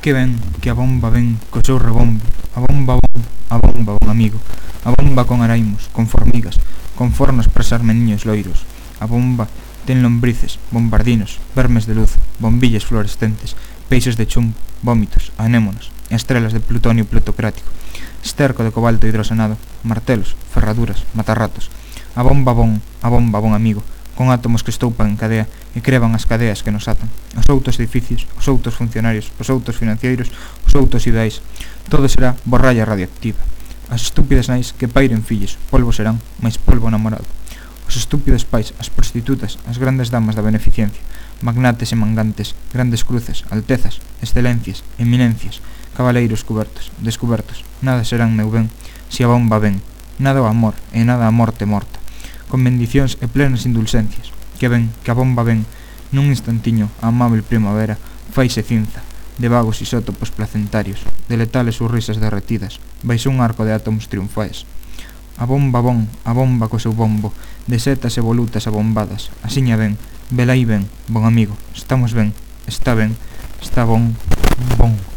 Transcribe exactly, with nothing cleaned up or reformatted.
Que ven, que a bomba ven co seu rebombo. A bomba bon, a bomba bon amigo. A bomba con araimos, con formigas, con fornos para asar meniños loiros. A bomba ten lombrices, bombardinos, vermes de luz, bombillas fluorescentes, peixes de chumbo, vómitos, anémonas, estrelas de plutonio plutocrático, esterco de cobalto hidrosenado, martelos, ferraduras, matarratos. A bomba bon, a bomba bon amigo, con átomos que estoupan en cadea e creban as cadeas que nos atan. Os outros edificios, os outros funcionarios, os outros financeiros, os outros ideais. Todo será borralla radioactiva. As estúpidas nais que pairen fillos, polvo serán, máis polvo namorado. Os estúpidos pais, as prostitutas, as grandes damas da beneficencia, magnates e mangantes, grandes cruces, altezas, excelencias, eminencias, cabaleiros cubertos, descubertos. Nada serán, meu ben, se a bomba ven. Nada o amor e nada a morte morta. Con bendicións e plenas indulgencias. Que ven, que a bomba ven, nun instantiño a amável primavera faise cinza, de vagos isótopos placentarios, de letales surrisas derretidas, baixo un arco de átomos triunfais. A bomba bon, a bomba co seu bombo, de setas e volutas abombadas, asiña ven, velai ben, bon amigo, estamos ben, está ben, está bon, bon.